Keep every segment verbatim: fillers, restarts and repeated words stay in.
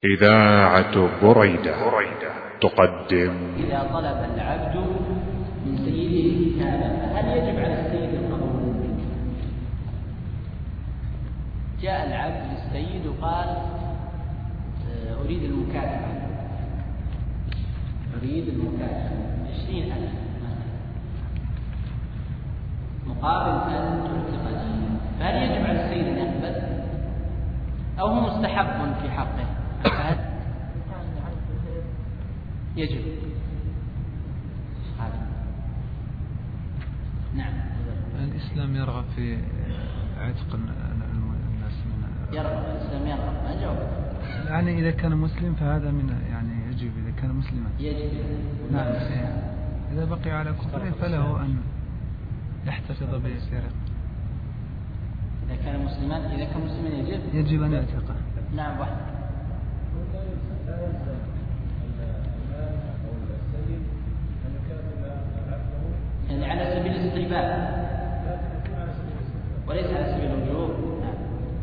إذاعة بريدة تقدم. إذا طلب العبد من سيده كتابا فهل يجب على السيد القبول منه؟ جاء العبد للسيد وقال أريد المكاتبة أريد المكاتبة عشرين ألف مقابل أن تعتقني، فهل يجب على السيد أن يقبل أو هو مستحب في حقه؟ فهل يجب؟ نعم. الإسلام يرغب في عتق الناس من يرغب الإسلام يرغب ما جاوب يعني إذا كان مسلم فهذا من يعني يجب إذا كان مسلما يجب. نعم. إذا بقي على كفره فله أن يحتفظ بسرقة. إذا كان مسلما إذا كان مسلما يجب يجب أن يعتقه. نعم. واحد يعني على سبيل الاستحباب وليس على سبيل الوجوب. نعم.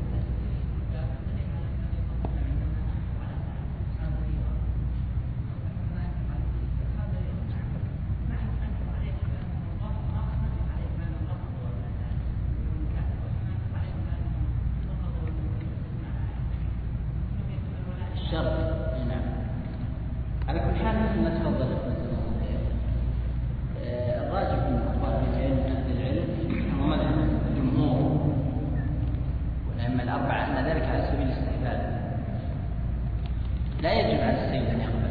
الشرط. نعم. على كل حال مثل ما تفضل الراجح من أقوال العلم أهل العلم ومذهب الجمهور والأئمة الأربعة أن ذلك على سبيل الاستحباب لا يجب على السيد أن يقبل،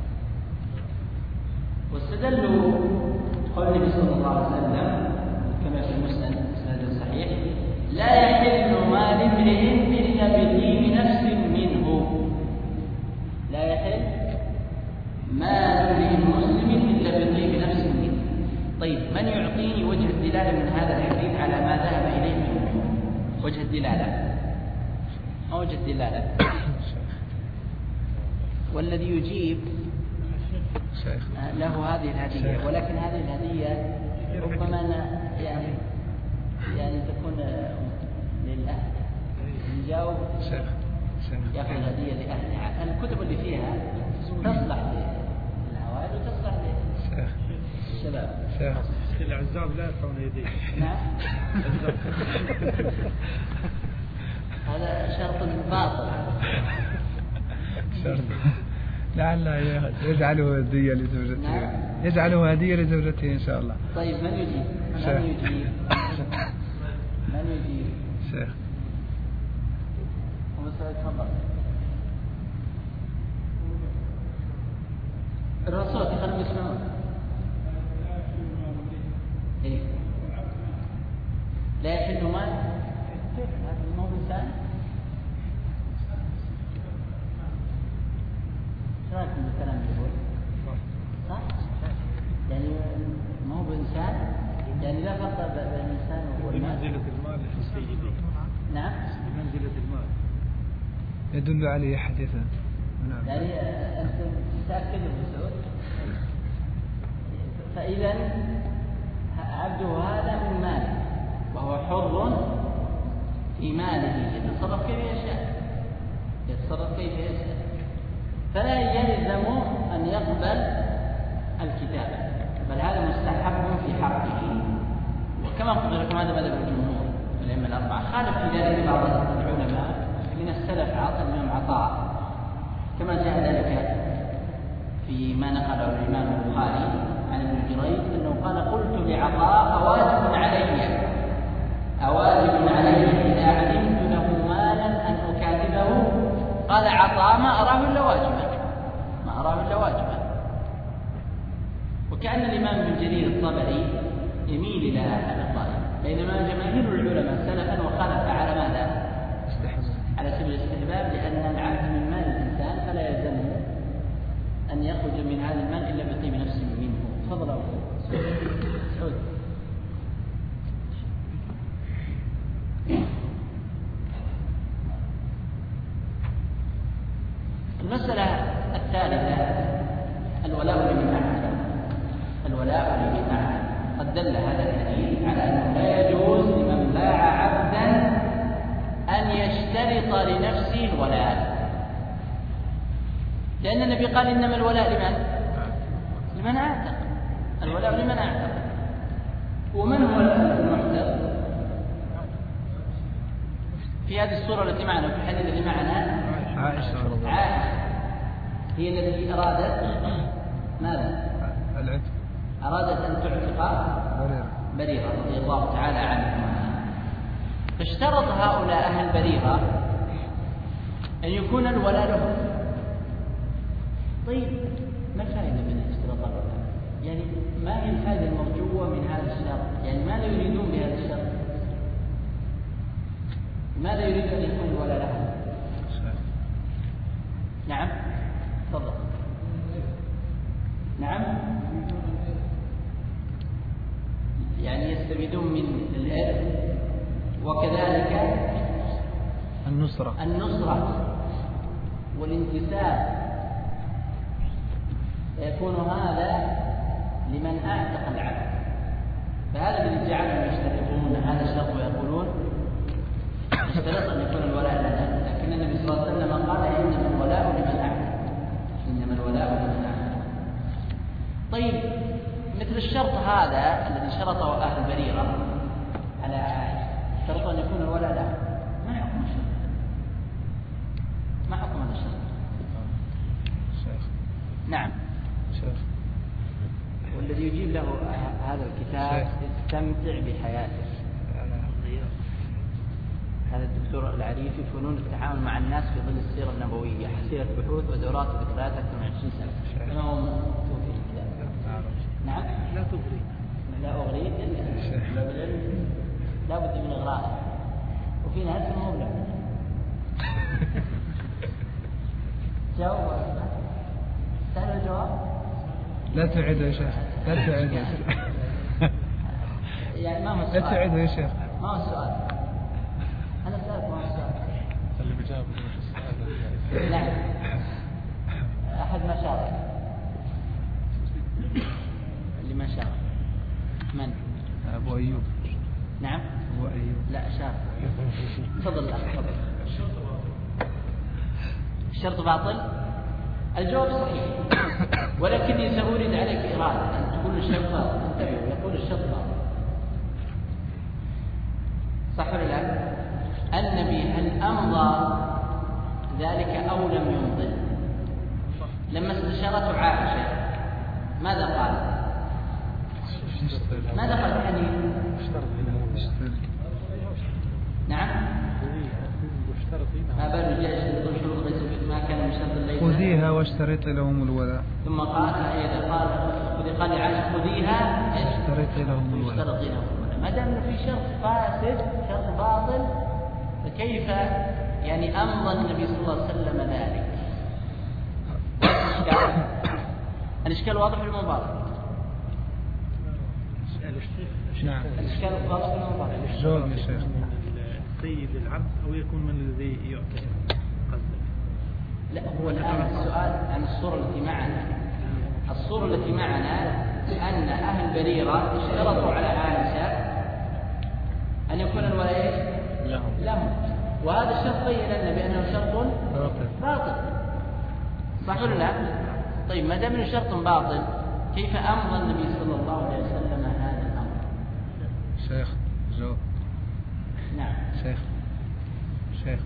واستدلوا قول النبي صلى الله عليه وسلم كما في المسند سند صحيح: لا يحل مال امرئ إلا بطيب نفس منه. لا يحل مال امرئ مسلم إلا بطيب نفس منه. طيب، من يعطيني وجه الدلالة من هذا الحديث على ما ذهب إليه الجمهور؟ وجه الدلالة ما وجه الدلالة؟ والذي يجيب له هذه الهدية، ولكن هذه الهدية ربما يعني يعني تكون للأهل. يجاوب يأخذ الهدية لأهلها. الكتب اللي فيها تصلح للعوائل وتصلح للشباب. العزاب لا يرفعون يديه. نعم. هذا شرط باطل. شرط لعل يجعله هدية لزوجته. نعم. يجعله هدية لزوجته إن شاء الله. طيب، من يجيب؟ من يجيب؟ من يجيب؟ شيخ. تفضل. الرسول يخلوا يسمعون. إيه؟ لا يحل مال؟ كيف هذا؟ ما هو إنسان؟ شو رأيكم بالكلام اللي يقول؟ صح؟ يعني ما هو بإنسان؟ يعني لا فرق بين الإنسان والمال. بمنزلة المال في سيده. نعم. بمنزلة المال. يدل عليه حديثا. نعم. يعني أنت تتأكد بالسؤال. فإذا عبده هذا من ماله وهو حر في ماله يتصرف كيف يشاء يتصرف كيف يشاء فلا يلزم أن يقبل الكتابة، بل هذا مستحب في حقه. وكما قلت لكم هذا مذهب الجمهور الأئمة الأربعة. خالف في ذلك بعض العلماء من السلف عطاء الإمام عطاء، كما جاء ذلك فيما نقله الإمام البخاري عن ابن جريج أنه قال: قلت لعطاء: أواجب علي أواجب علي إذا علمت له مالا أن أكاتبه؟ قال عطاء: ما أراه إلا واجبا ما أراه إلا واجبا. وكأن الإمام ابن جرير الطبري يميل إلى هذا الرأي، بينما جماهير العلماء سلفا وخلف على ماذا؟ على سبيل الاستحباب، لأن العبد من مال الإنسان فلا يلزمه أن يخرج من هذا المال إلا بطيب نفسه منه. تفضل أبو سعود. المسألة الثالثة الولاء لمن أعتق. الولاء لمن أعتق قد دل هذا الحديث على أنه لا يجوز لمن باع عبدا أن يشترط لنفسه الولاء. لأن النبي قال إنما الولاء لمن؟ لمن أعتق. الولاء لمن أعتق. ومن هو المعتق؟ في هذه الصورة التي معنا في الحديث اللي معنا عائشة عائشة هي التي أرادت ماذا؟ العتق، أرادت أن تعتق بريرة رضي الله تعالى عنها. فاشترط هؤلاء أهل بريرة أن يكون الولاء لهم. طيب ما الفائدة من اشتراط الولاء؟ يعني ما هي الفائدة المرجوة من هذا الشرط؟ يعني ماذا يريدون بهذا الشرط؟ ماذا يريد أن يكون الولاء لهم؟ نعم تفضل. نعم يعني يستفيدون من الإرث وكذلك النصرة النصرة والانتساب. يكون هذا لمن أعتق العبد. فهذا الذي جعلهم يشترطون هذا الشرط ويقولون اشترط أن يكون الولاء لنا. لكن النبي صلى الله عليه وسلم قال إنما الولاء لمن أعتق. إنما الولاء لمن أعتق. طيب مثل الشرط هذا الذي شرطه أهل بريرة على عائشة، اشترطوا أن يكون الولاء له. ما حكم الشرط؟ ما حكم هذا الشرط؟ شيخ. نعم شيخ. والذي يجيب له هذا الكتاب شيخ. استمتع بحياتك. هذا الدكتور العريفي فنون التعامل مع الناس في ظل السيرة النبوية، حصيلة بحوث ودورات وذكريات أكثر من عشرين سنة. ما هو مكتوب في الكتاب. نعم لا تغري لا أغري لا بالعلم لا بد من إغراء. وفي ناس ما هو لا جاوب سهل الجواب. لا تعيد يا شيخ، لا تعيد يا شيخ. يعني ما هو لا السؤال؟ تعيد يا شيخ. ما هو السؤال؟ أنا أسألك ما هو السؤال؟ اللي بجاوب السؤال. نعم أحد ما شارك اللي ما شارك من؟ أبو أيوب. نعم أبو أيوب. لا شارك. تفضل الأخ تفضل. الشرط باطل. الجواب صحيح ولكني سأورد عليك إرادة أن تقول الشرط باطل. انتبهوا يقول الشرط باطل صح ولا لا؟ النبي هل أمضى ذلك أو لم يمضي؟ لما استشارته عائشة ماذا قال؟ ماذا قال الحديث؟ نعم ما بال الجيش يقول شروط ليس ما كان من شرط الليل خذيها واشترطي لهم الولاء. ثم قال إذا قال قال لعائشة خذيها اشترطي لهم الولاء. اشترطي لهم الولاء. ما دام في شرط فاسد شرط باطل فكيف يعني أمضى النبي صلى الله عليه وسلم ذلك؟ الإشكال الإشكال واضح ولا مو واضح؟ نعم. الإشكال واضح ولا مو واضح؟ جواب يا شيخ. سيد العبد أو يكون من الذي يعتق قصدك؟ لا هو الآن السؤال عن الصورة التي معنا. الصورة التي معنا أن أهل بريرة اشترطوا على عائشة أن يكون الولاء لهم لهم وهذا الشرط بين لنا بأنه شرط باطل صح ولا لا؟ طيب ما دام انه شرط باطل كيف أمضى النبي صلى الله عليه وسلم هذا الأمر؟ شيخ جواب. نعم شيخ شيخ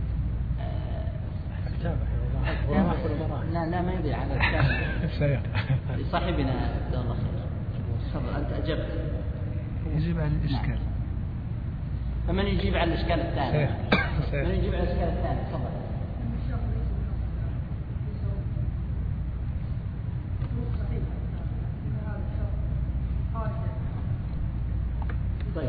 لا لا ما يضيع على الكلام. شيخ لصاحبنا جزاه الله خير. تفضل أنت أجبت. يجيب على الإشكال. فمن يجيب على الإشكال الثاني؟ شيخ شيخ من يجيب على الإشكال الثاني؟ تفضل. طيب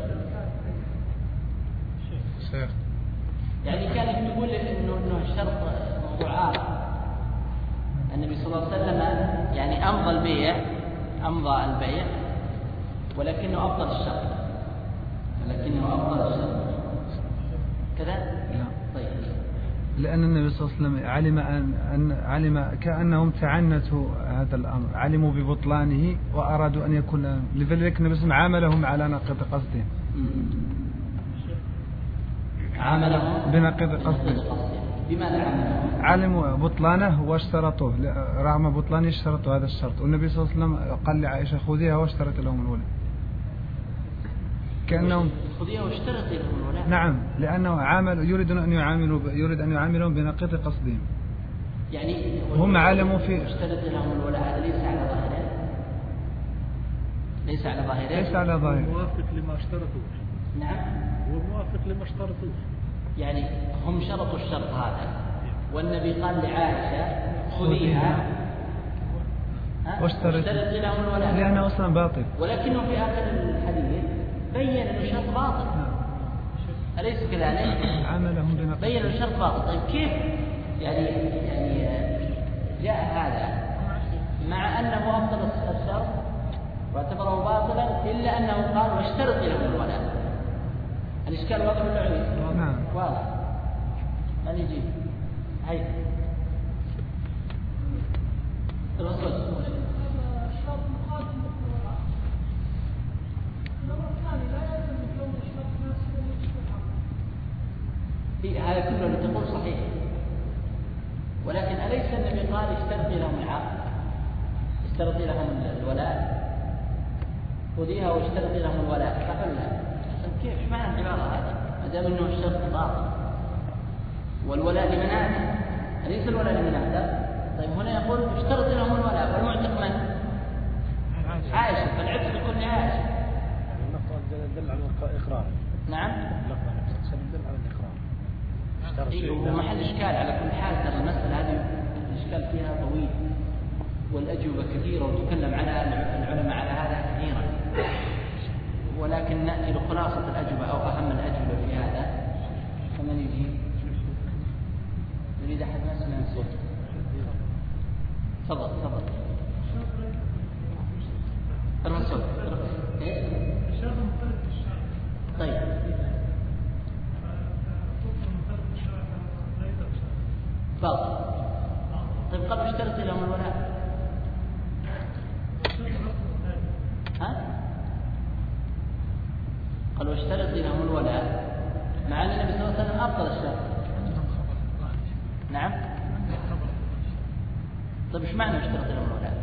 شيخ يعني كانت تقول انه انه الشرط موضوع عارض. النبي صلى الله عليه وسلم يعني امضى البيع امضى البيع ولكنه ابطل الشرط ولكنه ابطل الشرط كذا؟ لا. طيب لأن النبي صلى الله عليه وسلم علم أن, أن علم كأنهم تعنتوا هذا الأمر، علموا ببطلانه وأرادوا أن يكون لذلك النبي صلى الله عليه وسلم عاملهم على نقيض قصدهم. عاملهم بنقيض قصدهم. بماذا عملوا؟ علموا بطلانه واشترطوه، رغم بطلانه اشترطوا هذا الشرط، والنبي صلى الله عليه وسلم قال لعائشة خذيها واشترط لهم الولد. كأنهم خذيها واشترط لهم الولد. نعم، لأنه عامل يريد أن يعاملوا يريد أن يعاملهم بنقيض قصدهم. يعني هم علموا في اشترط لهم الولد، هذا ليس على ظاهره. ليس على ظاهره. ليس على ظاهره. موافق لما اشترطوه. نعم. هو موافق لما اشترطوه. يعني هم شرطوا الشرط هذا، والنبي قال لعائشة خذيها واشترط لهم الولاء لأنه أصلا باطل، ولكنه في آخر الحديث بين أنه شرط باطل. أليس كذلك؟ عملهم بنقص بين أنه شرط باطل. طيب كيف يعني يعني جاء هذا مع أنه أفضل الشرط واعتبره باطلا، إلا أنه قال واشترط لهم الولاء؟ الإشكال واضح ولا عيب؟ نعم واضح. من يجيب؟ هاي الرسول هذا كله اللي تقول صحيح، ولكن أليس النبي قال اشترطي لهم العقد، اشترطي لهم الولاء، خذيها واشترطي لهم الولاء؟ فقلنا كيف معنى العبارة هذا ما دام انه الشرط باطل والولاء لمن اعتق؟ أليس الولاء لمن اعتق؟ طيب هنا يقول اشترط لهم الولاء، والمعتق من؟ عائشة، فالعتق يكون لعائشة. اللفظ يدل على الإقرار. نعم. اللفظ يدل على الإقرار. إيه، ومحل إشكال على كل حال. ترى المسألة هذه الإشكال فيها طويل والأجوبة كثيرة وتكلم عنها العلماء على هذا كثيرا، ولكن نأتي لخلاصة الأجوبة أو أهم الأجوبة في هذا. فمن يجيب؟ يريد أحد ما سمع الصوت؟ تفضل تفضل. الرسول إيه؟ طيب باطل. طيب قالوا اشترط لهم الولاء، ها؟ قالوا اشترط لهم الولاء مع أن النبي صلى الله عليه وسلم أبطل الشرط. نعم. طيب ايش معنى اشترط لهم الولاء؟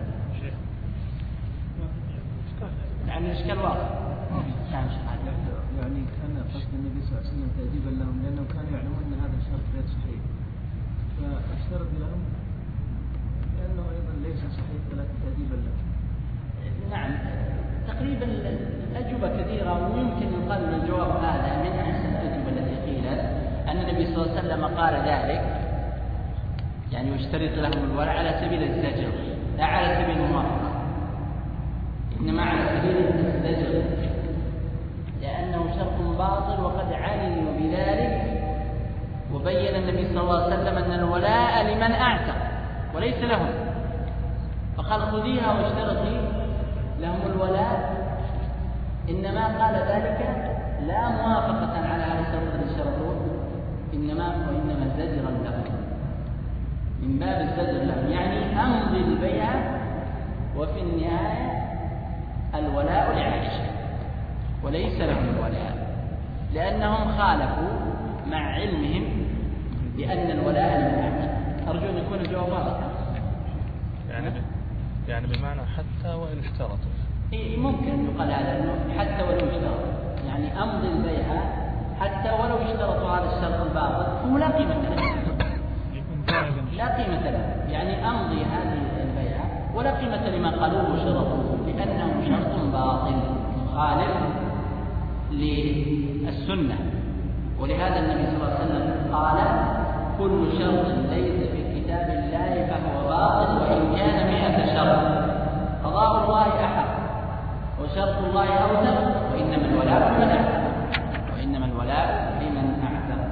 يعني الاشكال واضح. نعم يعني كان قصد النبي صلى الله عليه وسلم تأديبا لهم، لأنهم كانوا يعلمون أن هذا الشرط غير صحيح، فاشترط لهم لأنه أيضا ليس صحيح ولكن تأديبا لهم. نعم تقريبا الأجوبة كثيرة، ويمكن يقال من الجواب هذا من أحسن الأجوبة التي قيلت أن النبي صلى الله عليه وسلم قال ذلك يعني واشترط لهم الولاء على سبيل الزجر لا على سبيل الموافقة، إنما على سبيل الزجر، لأنه شرط باطل وقد علموا بذلك، وبين النبي صلى الله عليه وسلم أن الولاء لمن أعتق وليس لهم، فقال خذيها واشترطي لهم الولاء، إنما قال ذلك لا موافقة على هذا الشرط الذي شرطوه، إنما وإنما زجرا لهم، من باب الزجر لهم، يعني أمضي البيعة وفي النهاية الولاء لعائشة وليس لهم الولاء، لأنهم خالفوا مع علمهم بأن الولاء لمن أعتق. أرجو أن يكون الجواب واضح. يعني يعني بمعنى حتى وإن اشترطوا. إيه ممكن يقال هذا إنه حتى ولو اشترطوا، يعني أمضي البيعة حتى ولو اشترطوا هذا الشرط الباطل هو لا قيمة له. لا قيمة له، يعني أمضي هذه البيعة ولا قيمة لما قالوه وشرطوه، لأنه شرط باطل خالف للسنة. ولهذا النبي صلى الله عليه وسلم قال كل شرط ليس في كتاب الله فهو باطل وإن كان مئة شرط، قضاء الله أحق وشرط الله أوثق، وإنما الولاء لمن أعتق وإنما الولاء لمن أعتق.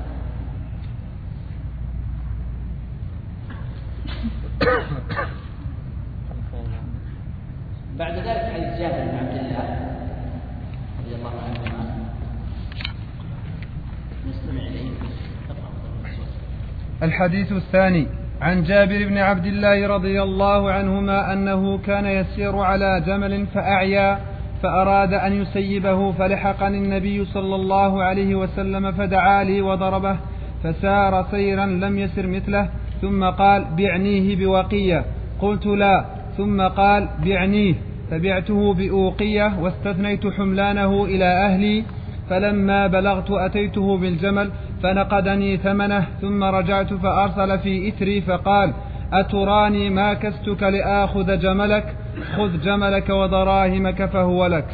بعد ذلك حديث جابر بن عبد الله رضي الله عنهما نستمع إليه. الحديث الثاني عن جابر بن عبد الله رضي الله عنهما أنه كان يسير على جمل فأعيا فأراد أن يسيبه، فلحقني النبي صلى الله عليه وسلم فدعا لي وضربه فسار سيرا لم يسر مثله، ثم قال بعنيه بوقية، قلت لا، ثم قال بعنيه، فبعته بأوقية واستثنيت حملانه إلى أهلي، فلما بلغت أتيته بالجمل فنقدني ثمنه، ثم رجعت فأرسل في إثري فقال أتراني ما كستك لآخذ جملك؟ خذ جملك ودراهمك فهو لك.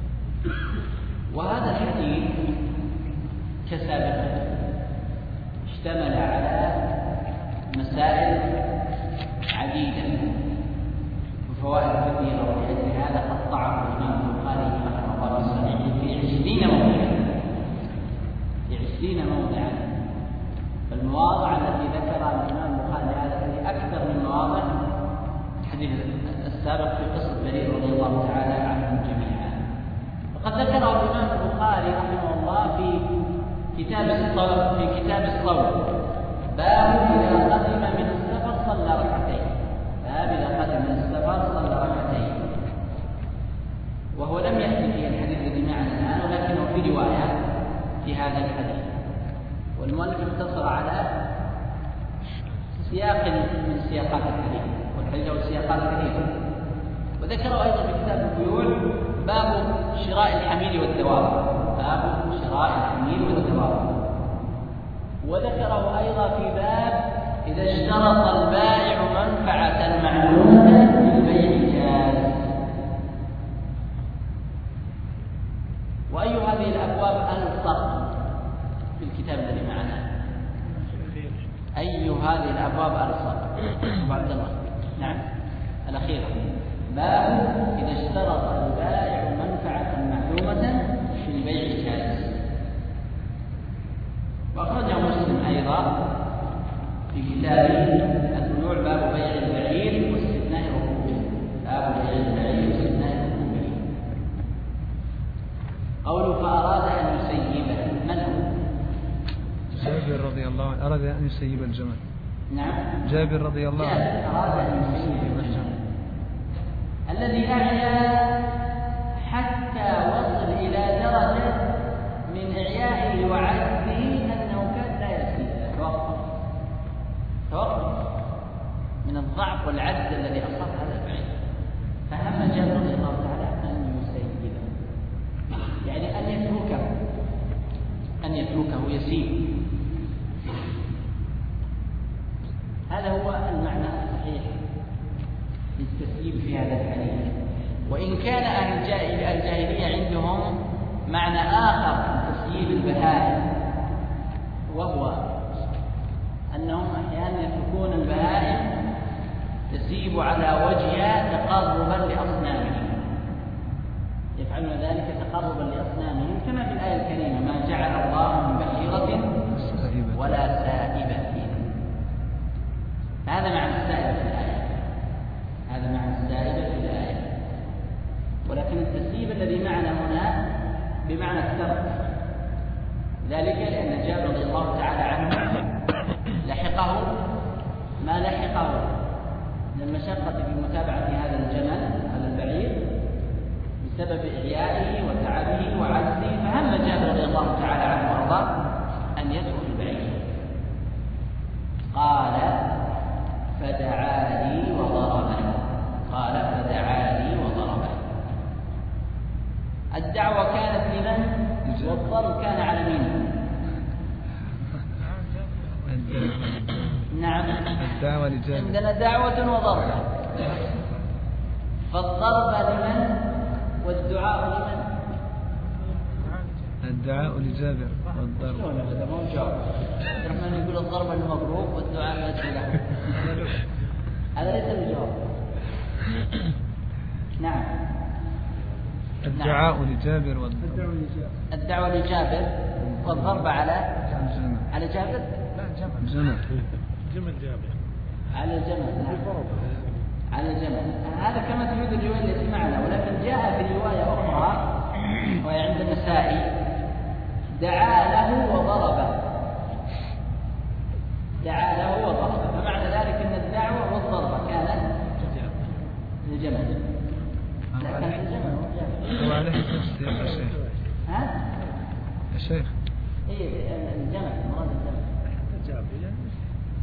وهذا الحديث كسابقه اشتمل على مسائل عديدة وفوائد كثيرة، ولأجل هذا قطعه الإمام البخاري رحمه الله في صحيحه في عشرين موضعا في عشرين موضعا فالمواضع التي ذكرها الإمام البخاري هذا في أكثر من مواضع الحديث السابق في قصة برير رضي الله تعالى عنهم جميعا. وقد ذكره الإمام البخاري رحمه الله في كتاب الصوم في كتاب الصوم باب إذا قدم من السفر صلى ركعتين، باب إذا قدم من السفر صلى ركعتين، وهو لم يأتي في الحديث الذي معنا الآن، ولكنه في رواية في هذا الحديث، والمؤلف اقتصر على سياق من سياقات الحديث، والحديث له سياقات كثيرة. وذكره أيضا في كتاب البيوع باب شراء الحمير والدواب، باب شراء الحمير والدواب. وذكره أيضا في باب إذا اشترط البائع منفعة معلومة للبيع جاز. وأي هذه الأبواب ألصق في الكتاب الذي معنا؟ أي هذه الأبواب ألصق؟ عبد الله. نعم الأخيرة، باب إذا اشترط البائع منفعة معلومة في البيع جاز. وأخرجه مسلم أيضا في كتابه البيوع باب بيع البعير واستثناء ركوبه، باب بيع البعير واستثناء ركوبه. قوله فأراد أن يسيبه، من هو؟ جابر رضي الله عنه أراد أن يسيب الجمل. نعم جابر رضي الله عنه أراد أن يسيب الجمل الذي أعيا حتى وصل إلى درجة من إعيائه وعجزه أنه كان لا يسيب، توقف توقف من الضعف والعجز الذي أصاب هذا البعير، فهم جابر رضي الله تعالى أن يسيبه، يعني أن يتركه أن يتركه يسيب. هذا هو المعنى الصحيح للتسييب في هذا الحديث. وإن كان أهل الجاهلية عندهم معنى آخر لتسييب البهائم، وهو أنهم أحيانا يتركون البهائم تسيب على وجهها تقربا لأصنامهم، يفعلون ذلك تقربا لأصنامهم، كما في الآية الكريمة ما جعل الله من بحيرة ولا سائبة. هذا معنى السائبة في الآية، هذا معنى السائبة في الآية. ولكن التسييب الذي معنا هنا بمعنى الترك، ذلك لأن جابر رضي الله تعالى عنه لحقه ما لحقه من المشقة في متابعة هذا الجمل هذا البعير بسبب إعيائه وتعبه وعجزه، فهم جابر رضي الله تعالى عنه وأرضاه أن يترك البعير. قال فدعا لي وضربني، قال فدعا لي وضربني. الدعوة كانت لمن؟ والضرب كان على مين؟ نعم الدعوة لجابر، عندنا دعوة وضربة، فالضرب لمن والدعاء لمن؟ الدعاء لجابر والضرب. هذا مو جواب. الرحمن يقول الضرب المضروب والدعاء يأتي له، هذا ليس الجواب. نعم الدعاء لجابر والضرب، الدعوة لجابر والضرب على الجمل. على جابر، لا جمل جمل جمل جابر على الجمل، نعم على الجمل. هذا كما تفيد الرواية التي معنا، ولكن جاء في رواية أخرى وهي عند النسائي دعا له وضربه، دعا له وضربه، فمعنى ذلك أن الدعوة والضربة كانت للجمل، لكن الجمل هو عليه السياق يا شيخ. ها؟ يا شيخ إيه الجمل، مراد الجمل.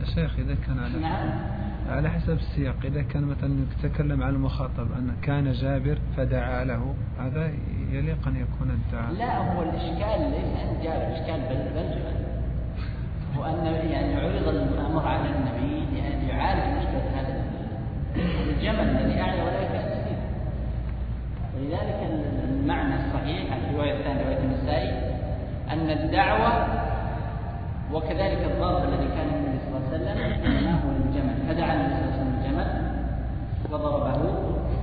شيخ إذا كان على نعم. على حسب السياق، إذا كان مثلا يتكلم عن المخاطب أن كان جابر فدعا له، هذا يليق أن يكون الدعاء. لا، هو الإشكال ليس أن جابر، الإشكال بالجمل، هو أن يعني عرض الأمر على النبي لأن يعالج مشكلة هذا الجمل الذي أعلى ولا يكاد يسير. ولذلك المعنى الصحيح الرواية الثانية رواية النسائي أن الدعوة وكذلك الضرب الذي كان النبي صلى الله عليه وسلم إنما هو الجمل، فدعا النبي صلى الله عليه وسلم الجمل وضربه.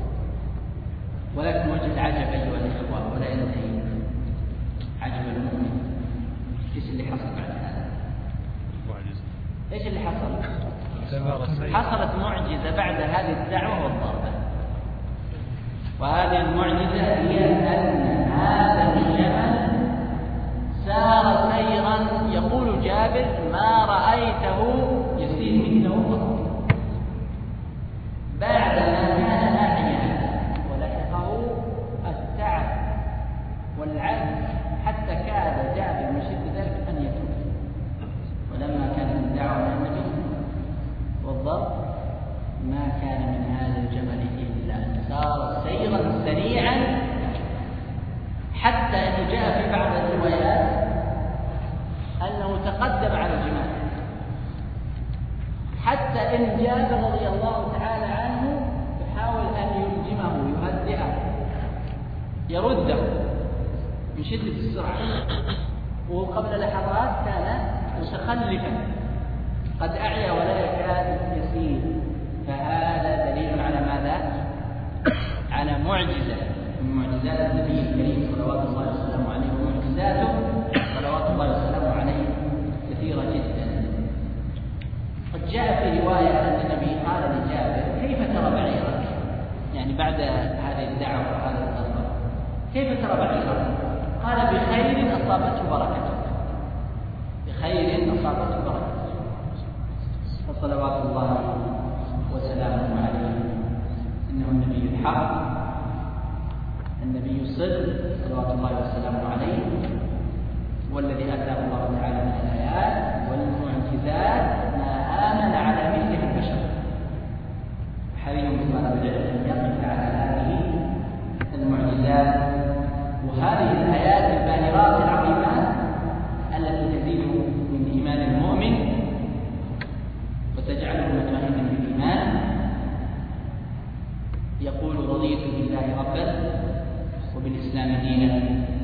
ولكن وجه العجب أيها الإخوة ولا ينتهي عجب المؤمن، إيش اللي حصل بعد هذا؟ إيش اللي حصل؟ حصلت معجزة بعد هذه الدعوة والضربة، وهذه المعجزة هي أن هذا الجمل سار سيرا يقول جابر ما رأيته يسير مثله قط، بعدما كان أعيا ولحقه التعب والعجز حتى كاد جابر من شدة ذلك أن يترك. ولما كانت الدعوة إلى النبي والضرب ما كان من هذا الجمل إلا أن سار سيرا سريعا، حتى أنه جاء في بعض الروايات أنه تقدم على الجمال، حتى إن جابر رضي الله تعالى عنه يحاول أن يلجمه يهدئه يرده من شدة السرعة، وقبل لحظات كان متخلفا قد أعيا ولا يكاد يسير. فهذا دليل على ماذا؟ على معجزة من معجزات النبي الكريم صلوات الله وسلامه عليه، ومعجزاته صلوات الله وسلامه عليه كثيرة جدا. قد جاء في رواية أن النبي قال لجابر كيف ترى بعيرك؟ يعني بعد هذه الدعوة وهذا الضرب كيف ترى بعيرك؟ قال بخير أصابته بركته، بخير أصابته بركته. فصلوات الله وسلامه عليه إنه النبي الحق النبي الصدق صلوات الله وسلامه عليه، والذي آتاه الله تعالى من الآيات والمعجزات ما آمن على مثله البشر. حري بطلب العلم أن يقف على هذه المعجزات وهذه الآيات الباهرات العظيمات التي تزيد من إيمان المؤمن وتجعله مطمئنا بالإيمان. يقول رضيت بالله ربا وبالإسلام دينا